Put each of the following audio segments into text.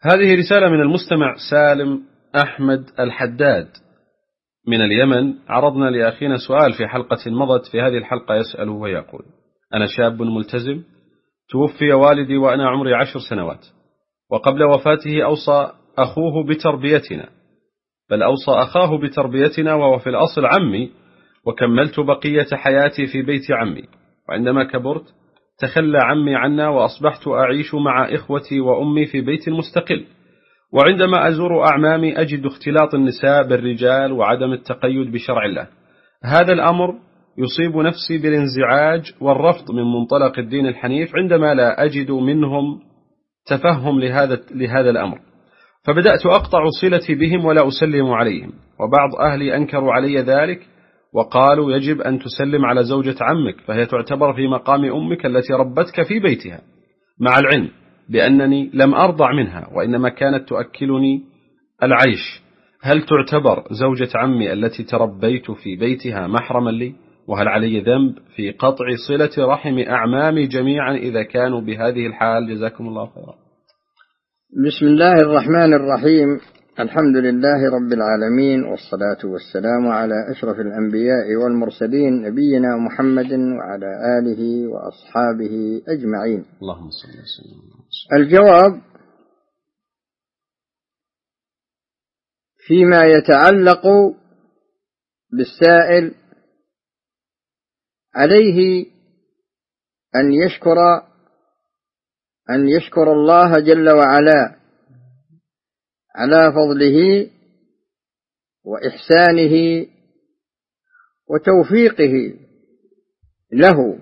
هذه رسالة من المستمع سالم أحمد الحداد من اليمن. عرضنا لأخينا سؤال في حلقة مضت، في هذه الحلقة يسأل ويقول: أنا شاب ملتزم، توفي والدي وأنا عمري 10 سنوات، وقبل وفاته أوصى أخوه بتربيتنا، بل أوصى أخاه بتربيتنا وهو في الأصل عمي، وكملت بقية حياتي في بيت عمي، وعندما كبرت تخلى عمي عنا وأصبحت أعيش مع إخوتي وأمي في بيت مستقل، وعندما أزور أعمامي أجد اختلاط النساء بالرجال وعدم التقيد بشرع الله. هذا الأمر يصيب نفسي بالانزعاج والرفض من منطلق الدين الحنيف عندما لا أجد منهم تفهم لهذا الأمر، فبدأت أقطع صلتي بهم ولا أسلم عليهم، وبعض أهلي أنكروا علي ذلك وقالوا: يجب أن تسلم على زوجة عمك، فهي تعتبر في مقام أمك التي ربتك في بيتها، مع العلم بأنني لم أرضع منها وإنما كانت تؤكلني العيش. هل تعتبر زوجة عمي التي تربيت في بيتها محرما لي؟ وهل علي ذنب في قطع صلة رحم أعمامي جميعا إذا كانوا بهذه الحال؟ جزاكم الله خيرا. بسم الله الرحمن الرحيم. الحمد لله رب العالمين، والصلاة والسلام على أشرف الأنبياء والمرسلين، نبينا محمد وعلى آله وأصحابه أجمعين. اللهم صل وسلم. الجواب: فيما يتعلق بالسائل، عليه أن يشكر الله جل وعلا على فضله وإحسانه وتوفيقه له،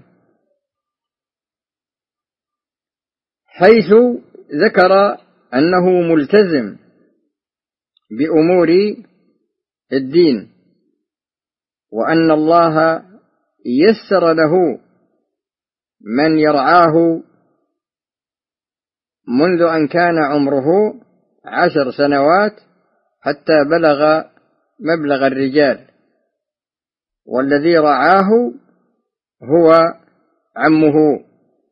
حيث ذكر أنه ملتزم بأمور الدين، وأن الله يسر له من يرعاه منذ أن كان عمره 10 سنوات حتى بلغ مبلغ الرجال، والذي رعاه هو عمه.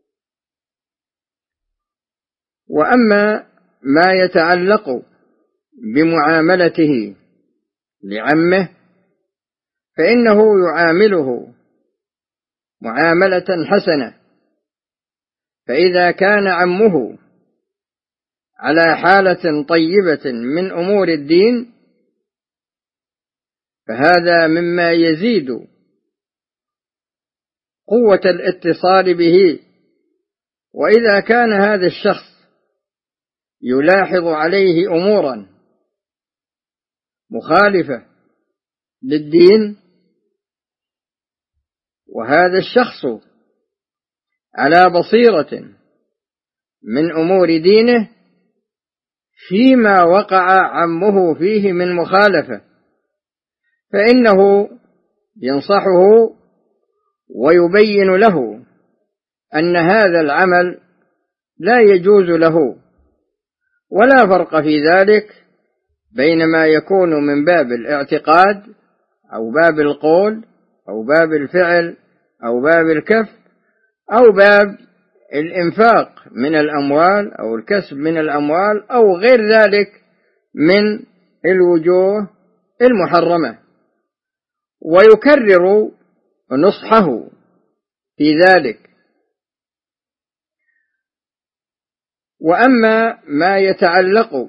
وأما ما يتعلق بمعاملته لعمه فإنه يعامله معاملة حسنة، فإذا كان عمه على حالة طيبة من أمور الدين فهذا مما يزيد قوة الاتصال به. وإذا كان هذا الشخص يلاحظ عليه أمورا مخالفة للدين، وهذا الشخص على بصيرة من أمور دينه فيما وقع عمه فيه من مخالفة، فإنه ينصحه ويبين له أن هذا العمل لا يجوز له، ولا فرق في ذلك بين ما يكون من باب الاعتقاد أو باب القول أو باب الفعل أو باب الكف أو باب الإنفاق من الأموال أو الكسب من الأموال أو غير ذلك من الوجوه المحرمة، ويكرر نصحه في ذلك. وأما ما يتعلق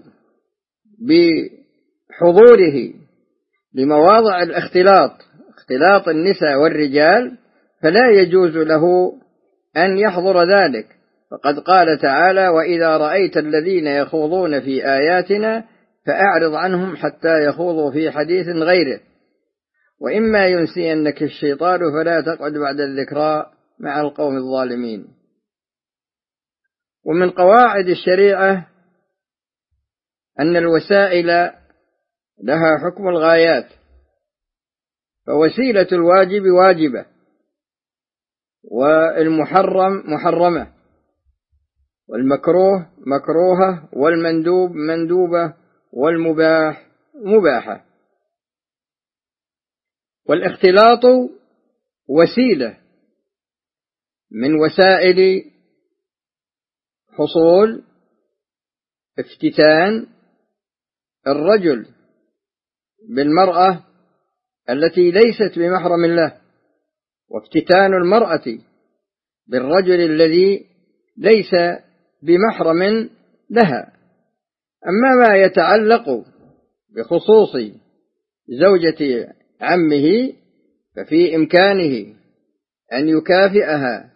بحضوره لمواضع اختلاط النساء والرجال فلا يجوز له أن يحضر ذلك، فقد قال تعالى: وإذا رأيت الذين يخوضون في آياتنا فأعرض عنهم حتى يخوضوا في حديث غيره، وإما ينسينك الشيطان فلا تقعد بعد الذكرى مع القوم الظالمين. ومن قواعد الشريعة أن الوسائل لها حكم الغايات، فوسيلة الواجب واجبة، والمحرم محرمة، والمكروه مكروهة، والمندوب مندوبة، والمباح مباحة. والاختلاط وسيلة من وسائل حصول افتتان الرجل بالمرأة التي ليست بمحرم له، وافتتان المرأة بالرجل الذي ليس بمحرم لها. أما ما يتعلق بخصوص زوجة عمه ففي إمكانه أن يكافئها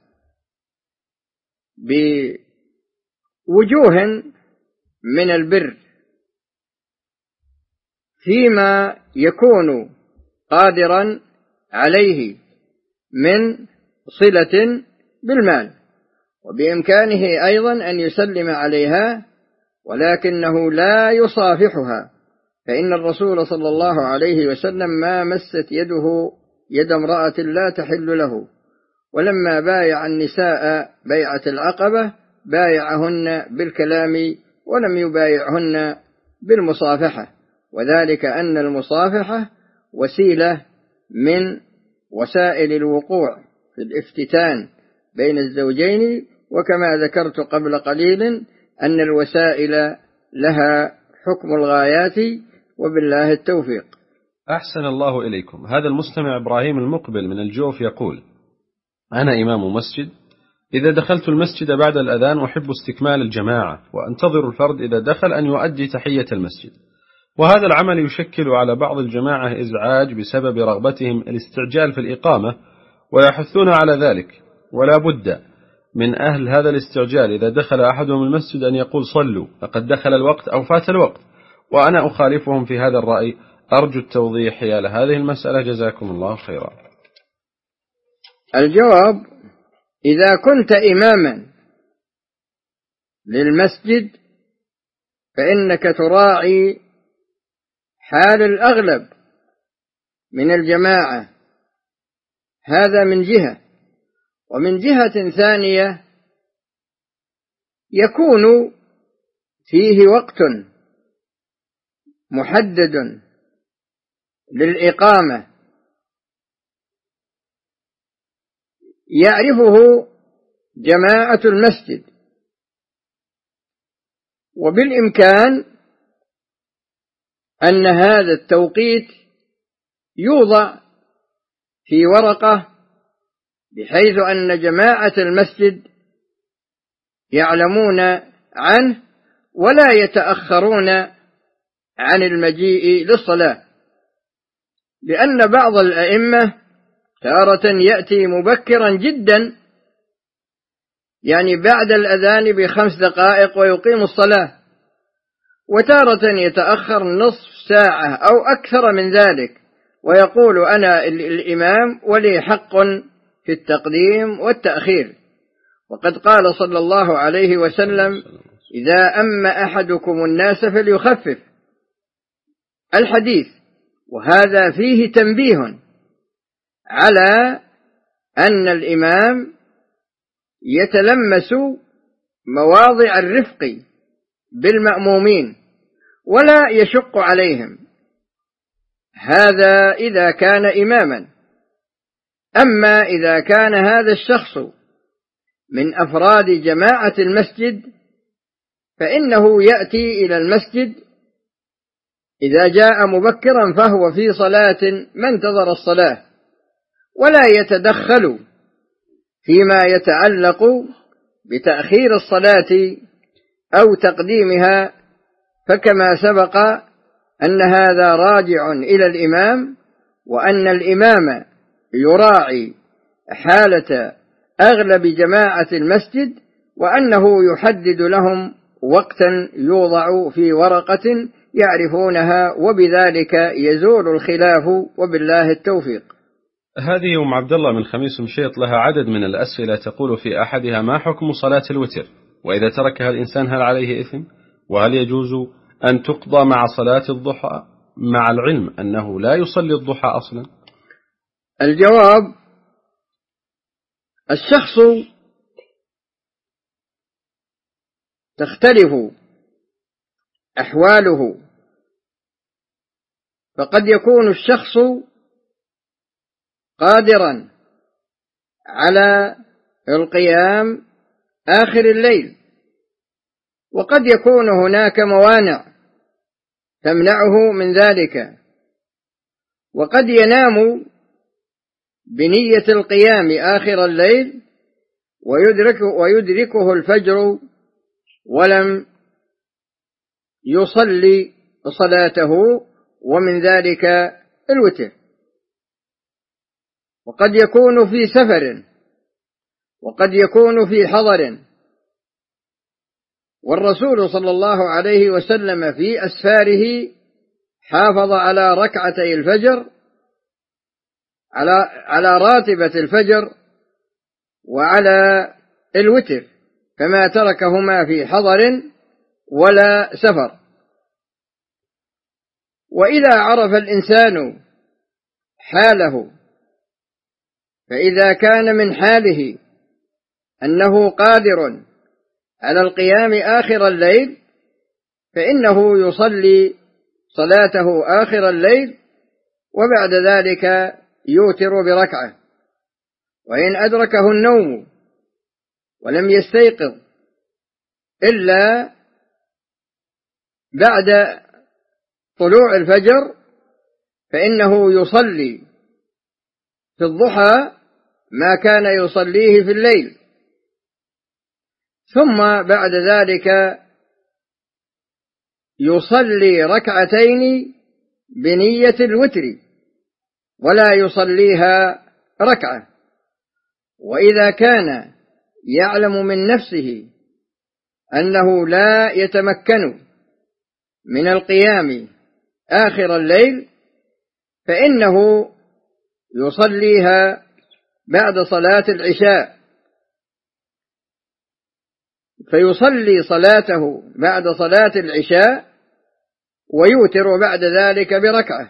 بوجوه من البر فيما يكون قادرا عليه من صلة بالمال، وبإمكانه أيضا أن يسلم عليها ولكنه لا يصافحها، فإن الرسول صلى الله عليه وسلم ما مست يده يد امرأة لا تحل له، ولما بايع النساء بيعة العقبة بايعهن بالكلام ولم يبايعهن بالمصافحة، وذلك أن المصافحة وسيلة من وسائل الوقوع في الافتتان بين الزوجين، وكما ذكرت قبل قليل أن الوسائل لها حكم الغايات، وبالله التوفيق. أحسن الله إليكم. هذا المستمع إبراهيم المقبل من الجوف يقول: أنا إمام مسجد، إذا دخلت المسجد بعد الأذان أحب استكمال الجماعة وأنتظر الفرد إذا دخل أن يؤدي تحية المسجد، وهذا العمل يشكل على بعض الجماعة إزعاج بسبب رغبتهم الاستعجال في الإقامة ويحثون على ذلك، ولا بد من أهل هذا الاستعجال إذا دخل أحدهم المسجد أن يقول صلوا لقد دخل الوقت أو فات الوقت، وأنا أخالفهم في هذا الرأي، أرجو التوضيح حيال هذه المسألة، جزاكم الله خيرا. الجواب: إذا كنت إماما للمسجد فإنك تراعي حال الأغلب من الجماعة، هذا من جهة، ومن جهة ثانية يكون فيه وقت محدد للإقامة يعرفه جماعة المسجد، وبالإمكان أن هذا التوقيت يوضع في ورقة بحيث أن جماعة المسجد يعلمون عنه ولا يتأخرون عن المجيء للصلاة، لأن بعض الأئمة تارة يأتي مبكرا جدا، يعني بعد الأذان ب5 دقائق ويقيم الصلاة، وتارة يتأخر نصف ساعة أو أكثر من ذلك ويقول أنا الإمام ولي حق في التقديم والتأخير. وقد قال صلى الله عليه وسلم: إذا أما أحدكم الناس فليخفف الحديث، وهذا فيه تنبيه على أن الإمام يتلمس مواضع الرفق بالمأمومين ولا يشق عليهم، هذا إذا كان إماما. أما إذا كان هذا الشخص من أفراد جماعة المسجد فإنه يأتي إلى المسجد إذا جاء مبكرا فهو في صلاة ما انتظر الصلاة، ولا يتدخل فيما يتعلق بتأخير الصلاة أو تقديمها، فكما سبق أن هذا راجع إلى الإمام، وأن الإمام يراعي حالة أغلب جماعة المسجد، وأنه يحدد لهم وقتا يوضع في ورقة يعرفونها، وبذلك يزول الخلاف، وبالله التوفيق. هذه أم عبد الله من خميس مشيط لها عدد من الأسئلة، تقول في أحدها: ما حكم صلاة الوتر؟ وإذا تركها الإنسان هل عليه إثم؟ وهل يجوز أن تقضى مع صلاة الضحى مع العلم أنه لا يصلي الضحى أصلا؟ الجواب: الشخص تختلف أحواله، فقد يكون الشخص قادرا على القيام آخر الليل وقد يكون هناك موانع تمنعه من ذلك، وقد ينام بنية القيام آخر الليل ويدركه الفجر ولم يصلي صلاته، ومن ذلك الوتر. وقد يكون في سفر، وقد يكون في حضر، والرسول صلى الله عليه وسلم في أسفاره حافظ على ركعتي الفجر، على راتبة الفجر وعلى الوتر، فما تركهما في حضر ولا سفر. وإذا عرف الإنسان حاله، فإذا كان من حاله أنه قادر على القيام آخر الليل فإنه يصلي صلاته آخر الليل، وبعد ذلك يوتر بركعة. وإن أدركه النوم ولم يستيقظ إلا بعد طلوع الفجر فإنه يصلي في الضحى ما كان يصليه في الليل، ثم بعد ذلك يصلي ركعتين بنية الوتر ولا يصليها ركعة. وإذا كان يعلم من نفسه أنه لا يتمكن من القيام آخر الليل فإنه يصليها بعد صلاة العشاء، فيصلي صلاته بعد صلاة العشاء ويوتر بعد ذلك بركعة.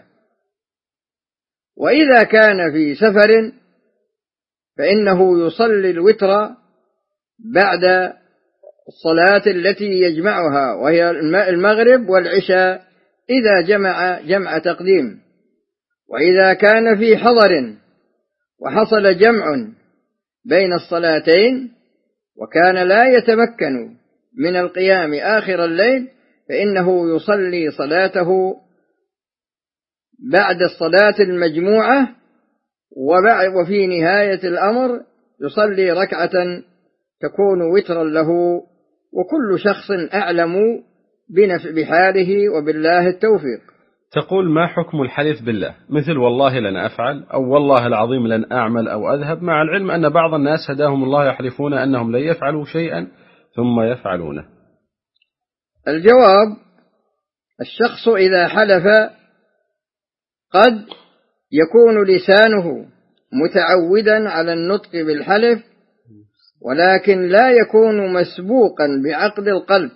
وإذا كان في سفر فإنه يصلي الوتر بعد الصلاة التي يجمعها، وهي المغرب والعشاء إذا جمع تقديم. وإذا كان في حضر وحصل جمع بين الصلاتين وكان لا يتمكن من القيام آخر الليل فإنه يصلي صلاته بعد الصلاة المجموعة، وفي نهاية الأمر يصلي ركعة تكون وترا له، وكل شخص أعلم بحاله وبالله التوفيق. تقول: ما حكم الحلف بالله مثل والله لن أفعل أو والله العظيم لن أعمل أو أذهب، مع العلم أن بعض الناس هداهم الله يحلفون أنهم لن يفعلوا شيئا ثم يفعلونه؟ الجواب: الشخص إذا حلف قد يكون لسانه متعودا على النطق بالحلف، ولكن لا يكون مسبوقا بعقد القلب،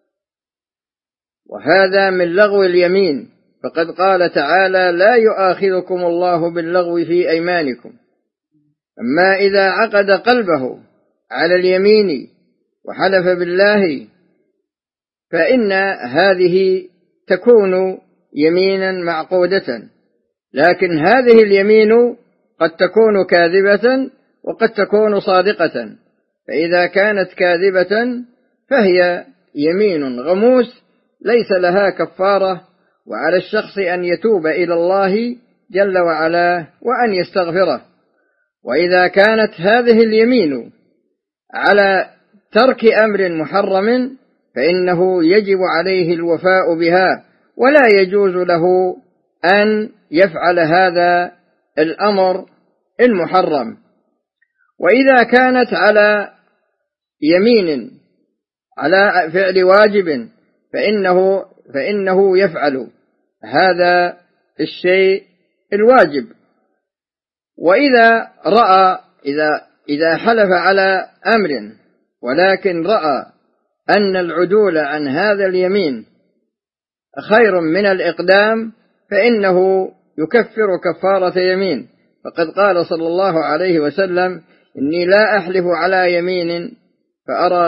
وهذا من لغو اليمين، فقد قال تعالى: لا يؤاخذكم الله باللغو في أيمانكم. أما إذا عقد قلبه على اليمين وحلف بالله فإن هذه تكون يمينا معقودة، لكن هذه اليمين قد تكون كاذبة وقد تكون صادقة، فإذا كانت كاذبة فهي يمين غموس ليس لها كفارة، وعلى الشخص أن يتوب إلى الله جل وعلا وأن يستغفره. وإذا كانت هذه اليمين على ترك أمر محرم فإنه يجب عليه الوفاء بها، ولا يجوز له أن يفعل هذا الأمر المحرم. وإذا كانت على يمين على فعل واجب فإنه يفعل هذا الشيء الواجب. وإذا رأى إذا حلف على أمر ولكن رأى أن العدول عن هذا اليمين خير من الإقدام فإنه يكفر كفارة يمين، فقد قال صلى الله عليه وسلم: إني لا أحلف على يمين فأرى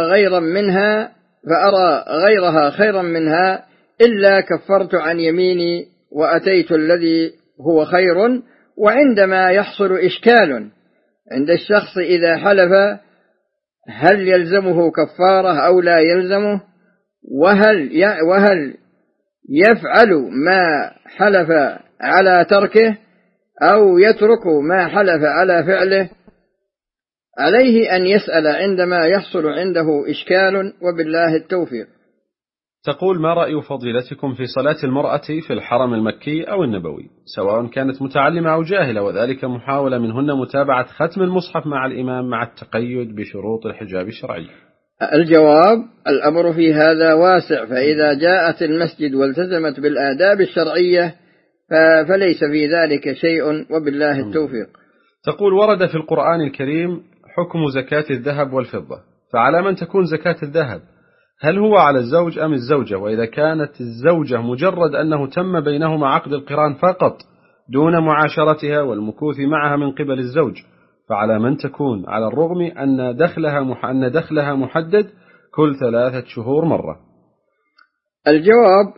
غيرها خيرا منها إلا كفرت عن يميني وأتيت الذي هو خير. وعندما يحصل إشكال عند الشخص إذا حلف هل يلزمه كفارة أو لا يلزمه، وهل يفعل ما حلف على تركه أو يترك ما حلف على فعله؟ عليه أن يسأل عندما يحصل عنده إشكال، وبالله التوفيق. تقول: ما رأي فضيلتكم في صلاة المرأة في الحرم المكي أو النبوي، سواء كانت متعلمة أو جاهلة، وذلك محاولة منهن متابعة ختم المصحف مع الإمام مع التقيد بشروط الحجاب الشرعي؟ الجواب: الأمر في هذا واسع، فإذا جاءت المسجد والتزمت بالآداب الشرعية فليس في ذلك شيء، وبالله التوفيق. تقول: ورد في القرآن الكريم حكم زكاة الذهب والفضة، فعلى من تكون زكاة الذهب؟ هل هو على الزوج أم الزوجة؟ وإذا كانت الزوجة مجرد أنه تم بينهما عقد القران فقط دون معاشرتها والمكوث معها من قبل الزوج، فعلى من تكون، على الرغم أن دخلها محدد كل 3 شهور مرة؟ الجواب: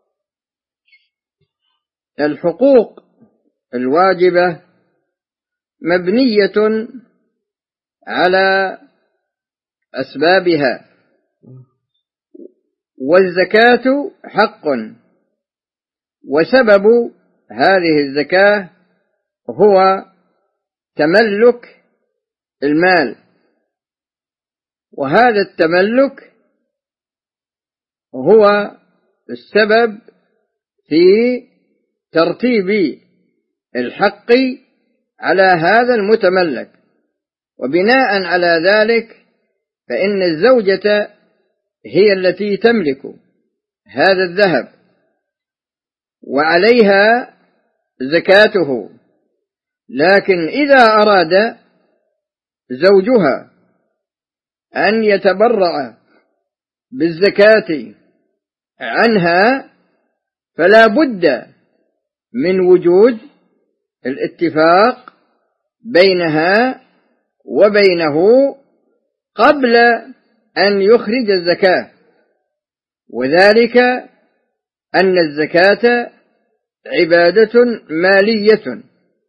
الحقوق الواجبة مبنية على أسبابها، والزكاة حق، وسبب هذه الزكاة هو تملك المال، وهذا التملك هو السبب في ترتيب الحق على هذا المتملك. وبناء على ذلك فإن الزوجة هي التي تملك هذا الذهب وعليها زكاته، لكن إذا أراد زوجها أن يتبرع بالزكاة عنها فلا بد من وجود الاتفاق بينها وبينه قبل أن يخرج الزكاة، وذلك أن الزكاة عبادة مالية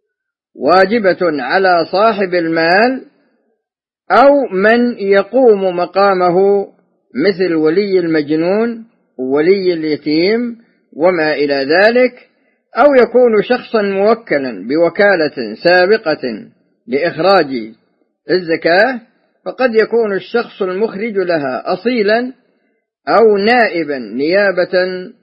واجبة على صاحب المال أو من يقوم مقامه، مثل ولي المجنون وولي اليتيم وما إلى ذلك، أو يكون شخصا موكلا بوكالة سابقة لإخراج الزكاة، فقد يكون الشخص المخرج لها أصيلا أو نائبا نيابة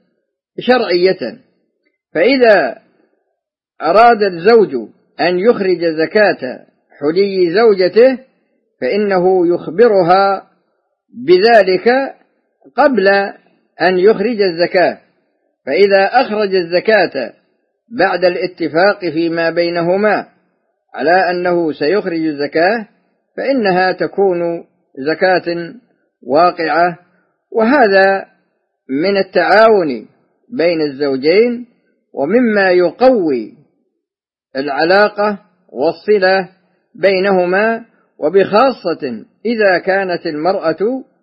شرعية. فإذا أراد الزوج أن يخرج زكاة حلي زوجته فإنه يخبرها بذلك قبل أن يخرج الزكاة، فإذا أخرج الزكاة بعد الاتفاق فيما بينهما على أنه سيخرج الزكاة فإنها تكون زكاة واقعة، وهذا من التعاون بين الزوجين ومما يقوي العلاقة والصلة بينهما، وبخاصة إذا كانت المرأة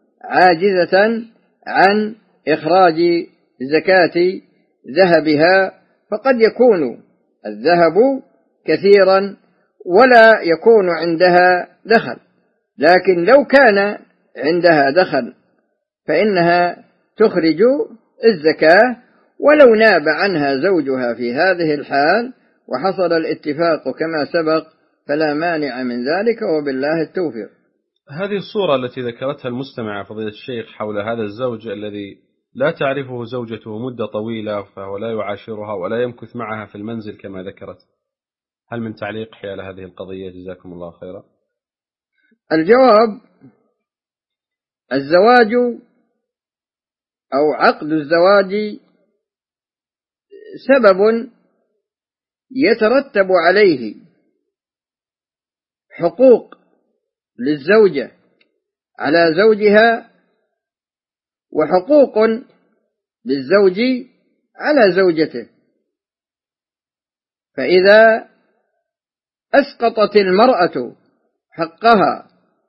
عاجزة عن إخراج زكاة ذهبها، فقد يكون الذهب كثيرا ولا يكون عندها دخل، لكن لو كان عندها دخل فإنها تخرج الزكاة ولو ناب عنها زوجها في هذه الحال وحصل الاتفاق كما سبق فلا مانع من ذلك، وبالله التوفيق. هذه الصورة التي ذكرتها المستمع فضيلة الشيخ حول هذا الزوج الذي لا تعرفه زوجته مدة طويلة فهو لا يعاشرها ولا يمكث معها في المنزل كما ذكرت، هل من تعليق حيال هذه القضية؟ جزاكم الله خيرا. الجواب: الزواج أو عقد الزواج سبب يترتب عليه حقوق للزوجة على زوجها وحقوق للزوج على زوجته، فإذا أسقطت المرأة حقها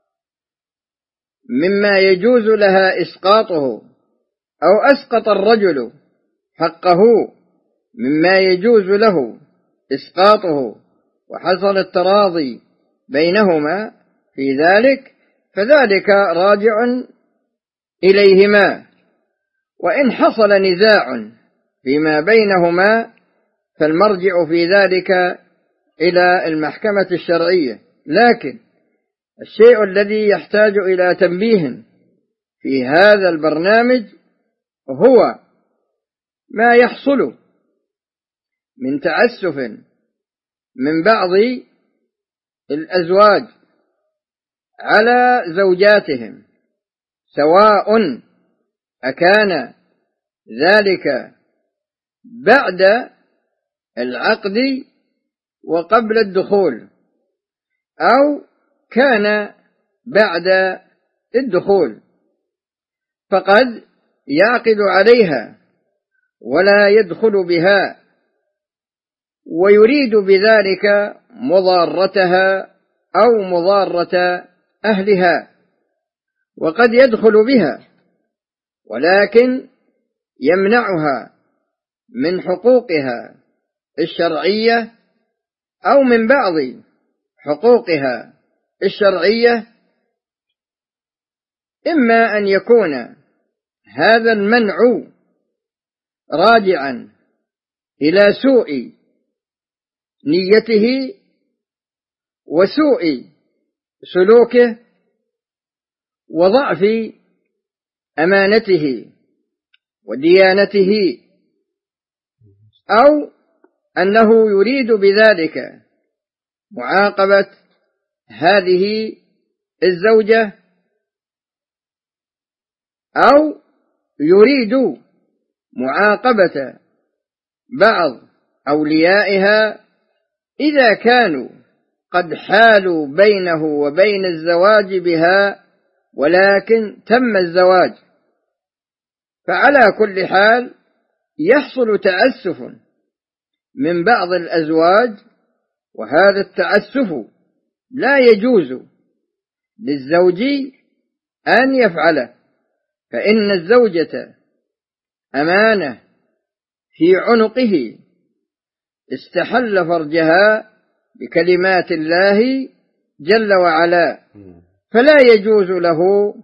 مما يجوز لها إسقاطه، أو أسقط الرجل حقه مما يجوز له إسقاطه، وحصل التراضي بينهما في ذلك، فذلك راجع إليهما، وإن حصل نزاع فيما بينهما فالمرجع في ذلك إلى المحكمة الشرعية. لكن الشيء الذي يحتاج إلى تنبيه في هذا البرنامج هو ما يحصل من تعسف من بعض الأزواج على زوجاتهم، سواء أكان ذلك بعد العقد وقبل الدخول أو كان بعد الدخول، فقد يعقد عليها ولا يدخل بها ويريد بذلك مضارتها أو مضارة أهلها، وقد يدخل بها ولكن يمنعها من حقوقها الشرعية أو من بعض حقوقها الشرعية، إما أن يكون هذا المنع راجعا إلى سوء نيته وسوء سلوكه وضعف أمانته وديانته، أو أنه يريد بذلك معاقبة هذه الزوجة، أو يريد معاقبة بعض أوليائها إذا كانوا قد حالوا بينه وبين الزواج بها ولكن تم الزواج. فعلى كل حال يحصل تعسف من بعض الأزواج، وهذا التعسف لا يجوز للزوج أن يفعله، فإن الزوجة أمانة في عنقه استحل فرجها بكلمات الله جل وعلا، فلا يجوز له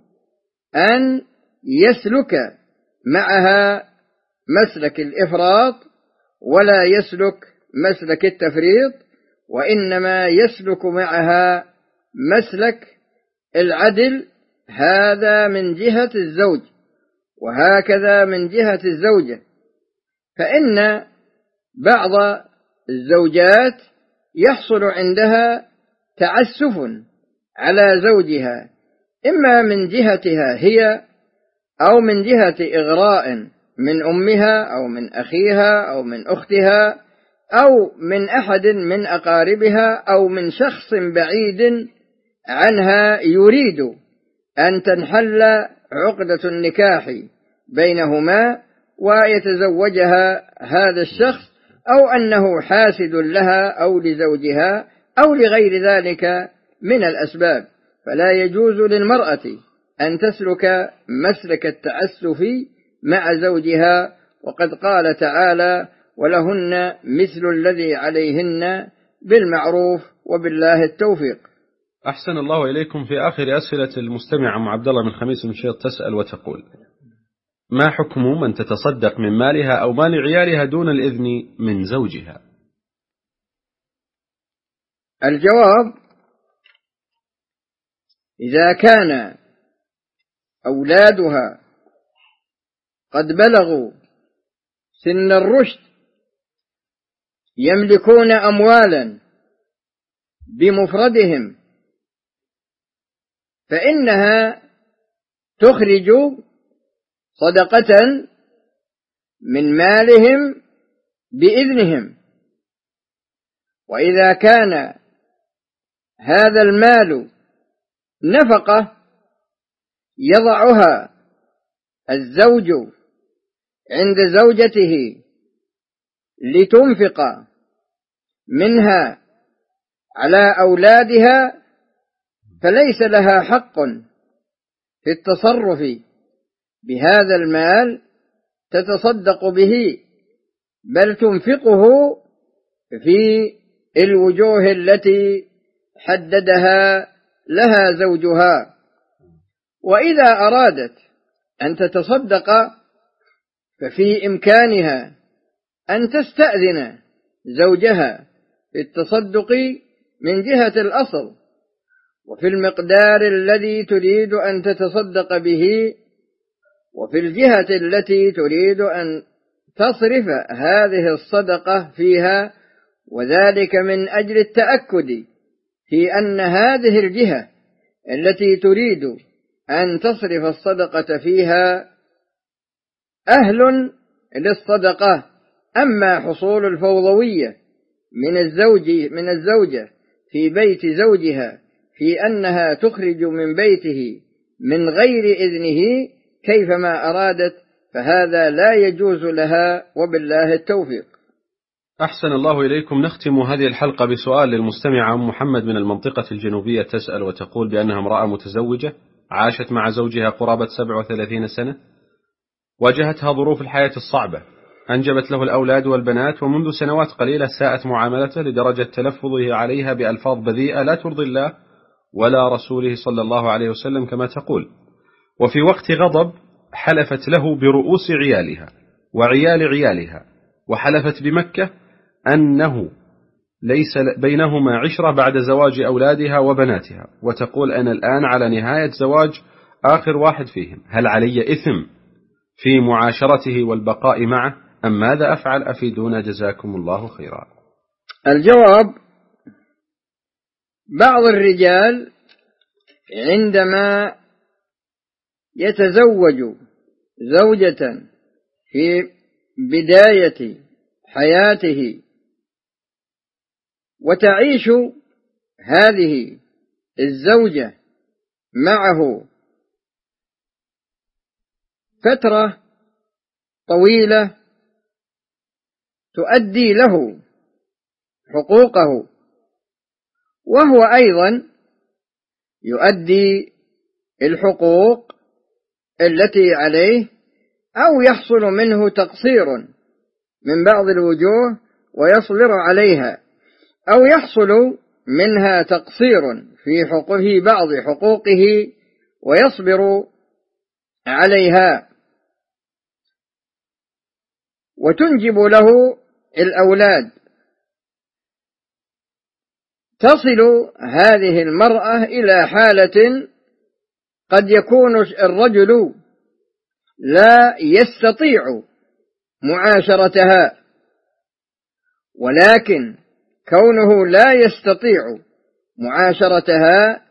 أن يسلك معها مسلك الإفراط ولا يسلك مسلك التفريط، وإنما يسلك معها مسلك العدل، هذا من جهة الزوج وهكذا من جهة الزوجة. فإن بعض الزوجات يحصل عندها تعسف على زوجها، إما من جهتها هي أو من جهة إغراء من أمها أو من أخيها أو من أختها أو من أحد من أقاربها أو من شخص بعيد عنها يريد أن تنحل عقدة النكاح بينهما ويتزوجها هذا الشخص، أو أنه حاسد لها أو لزوجها أو لغير ذلك من الأسباب. فلا يجوز للمرأة أن تسلك مسلك التعسف مع زوجها، وقد قال تعالى: ولهن مثل الذي عليهن بالمعروف وبالله التوفيق. أحسن الله إليكم. في آخر أسئلة المستمع أم عبد الله من خميس المشيط تسأل وتقول: ما حكم من تتصدق من مالها أو مال عيالها دون الإذن من زوجها؟ الجواب: إذا كان أولادها قد بلغوا سن الرشد يملكون أموالا بمفردهم فإنها تخرج صدقة من مالهم بإذنهم. وإذا كان هذا المال نفقة يضعها الزوج عند زوجته لتنفق منها على أولادها، فليس لها حق في التصرف بهذا المال تتصدق به، بل تنفقه في الوجوه التي حددها لها زوجها. وإذا أرادت أن تتصدق ففي إمكانها أن تستأذن زوجها في التصدق من جهة الأصل وفي المقدار الذي تريد أن تتصدق به، وفي الجهة التي تريد أن تصرف هذه الصدقة فيها، وذلك من أجل التأكد في أن هذه الجهة التي تريد أن تصرف الصدقة فيها أهل للصدقة. أما حصول الفوضوية من الزوجة في بيت زوجها في أنها تخرج من بيته من غير إذنه كيفما أرادت، فهذا لا يجوز لها، وبالله التوفيق. أحسن الله إليكم. نختم هذه الحلقة بسؤال للمستمعة أم محمد من المنطقة الجنوبية، تسأل وتقول بأنها امرأة متزوجة عاشت مع زوجها قرابة 37 سنة، واجهتها ظروف الحياة الصعبة، أنجبت له الأولاد والبنات، ومنذ سنوات قليلة ساءت معاملته لدرجة تلفظه عليها بألفاظ بذيئة لا ترضي الله ولا رسوله صلى الله عليه وسلم كما تقول. وفي وقت غضب حلفت له برؤوس عيالها وعيال عيالها، وحلفت بمكة أنه ليس بينهما عشرة بعد زواج أولادها وبناتها، وتقول أنا الآن على نهاية زواج آخر واحد فيهم، هل علي إثم في معاشرته والبقاء معه أم ماذا أفعل؟ أفيدونا جزاكم الله خيرا. الجواب: بعض الرجال عندما يتزوج زوجة في بداية حياته وتعيش هذه الزوجة معه فترة طويلة تؤدي له حقوقه، وهو أيضا يؤدي الحقوق التي عليه، أو يحصل منه تقصير من بعض الوجوه ويصبر عليها، أو يحصل منها تقصير في بعض حقوقه ويصبر عليها، وتنجب له الأولاد. تصل هذه المرأة إلى حالة قد يكون الرجل لا يستطيع معاشرتها، ولكن كونه لا يستطيع معاشرتها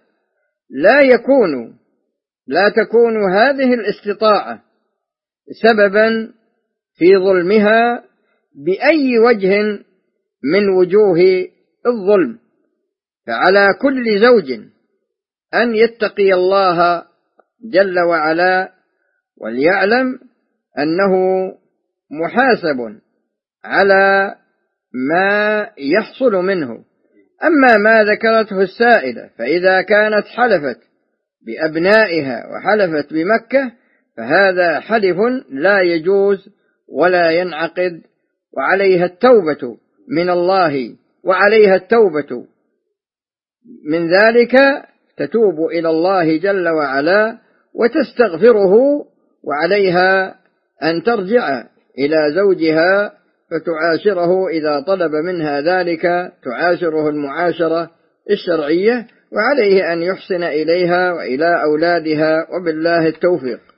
لا تكون هذه الاستطاعة سببا في ظلمها بأي وجه من وجوه الظلم. فعلى كل زوج أن يتقي الله جل وعلا، وليعلم أنه محاسب على ما يحصل منه. أما ما ذكرته السائلة، فإذا كانت حلفت بأبنائها وحلفت بمكة فهذا حلف لا يجوز ولا ينعقد، وعليها التوبة من الله، وعليها التوبة من ذلك، تتوب إلى الله جل وعلا وتستغفره، وعليها أن ترجع إلى زوجها فتعاشره إذا طلب منها ذلك، تعاشره المعاشرة الشرعية، وعليه أن يحسن إليها وإلى أولادها، وبالله التوفيق.